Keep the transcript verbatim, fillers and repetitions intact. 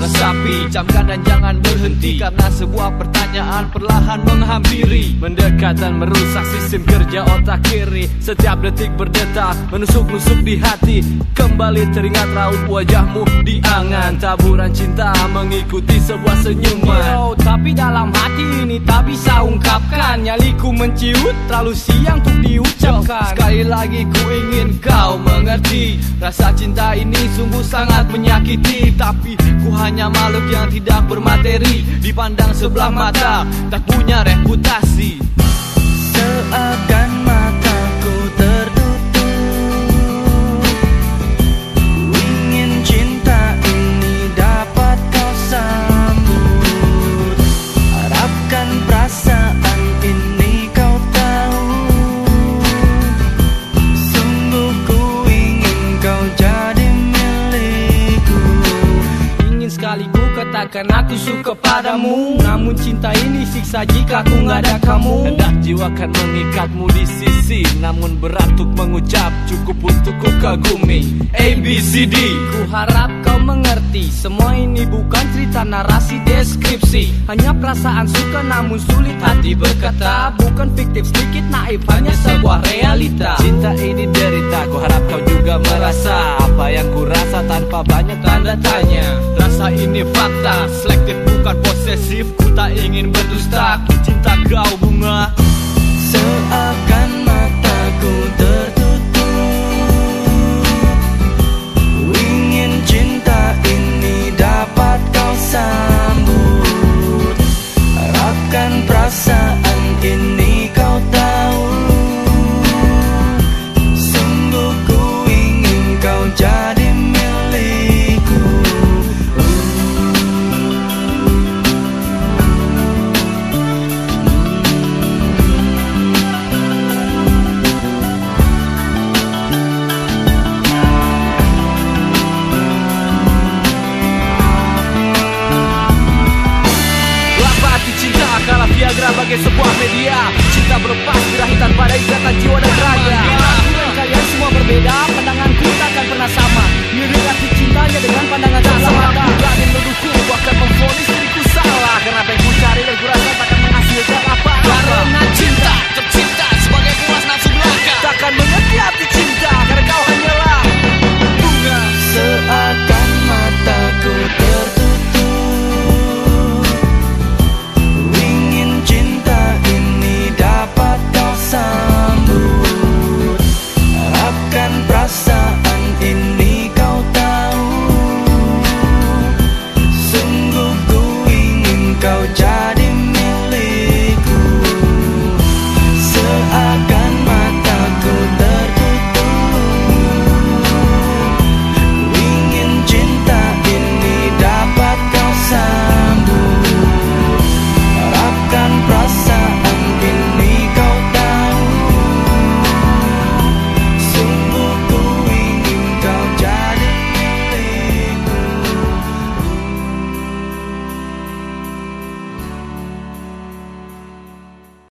resapi. Camkan dan jangan berhenti, karena sebuah pertanyaan perlahan menghampiri. Mendekat dan merusak sistem kerja otak kiri. Setiap detik berdetak, menusuk-nusuk di hati. Kembali teringat raut wajahmu di angan. Taburan cinta mengikuti sebuah senyuman. Yo, tapi dalam hati ini tak bisa ungkapkan. Nyaliku menciut, terlalu siang untuk diucapkan. Sekali lagi ku ingin kau mengerti, rasa cinta ini sungguh sangat menyakiti. Tapi ku hanya makhluk yang tidak bermateri, dipandang sebelah mata, tak punya reputasi. Seakan mataku tertutup, ku ingin cinta ini dapat kau sambut. Harapkan perasaan ini kau tahu, sungguh ku ingin kau jadi milikku. Ingin sekali ku katakan aku suka padamu, namun cinta ini siksa jika ku nggak ada kamu. Hendak jiwa kan mengikatmu di sisi, namun berat untuk mengucap, cukup untuk ku kagumi. A B C D. Ku harap kau mengerti, semua ini bukan cerita narasi deskripsi. Hanya perasaan suka namun sulit hati berkata. Bukan fiktif sedikit naif, hanya sebuah realita. Cinta ini derita, ku harap kau juga merasa apa yang ku rasa tanpa banyak tanda tanya. Rasa ini fakta, selektif bukan posesif. Ku tak ingin berdusta, ku cinta kau bunga. Seakan mataku tertutup, ku ingin cinta ini dapat kau sambut. Harapkan perasaan ini kau tahu, sungguh ku ingin kau jadi milikku. Kalah Viagra bagai sebuah media. Cinta berlepas birahi tanpa ada ikatan jiwa dan raga. Aku dan kalian semua berbeda, pandanganku takkan pernah sama. Mirip arti cintanya dengan pandangan tak sama. Berani menuduhku, bahkan memvonis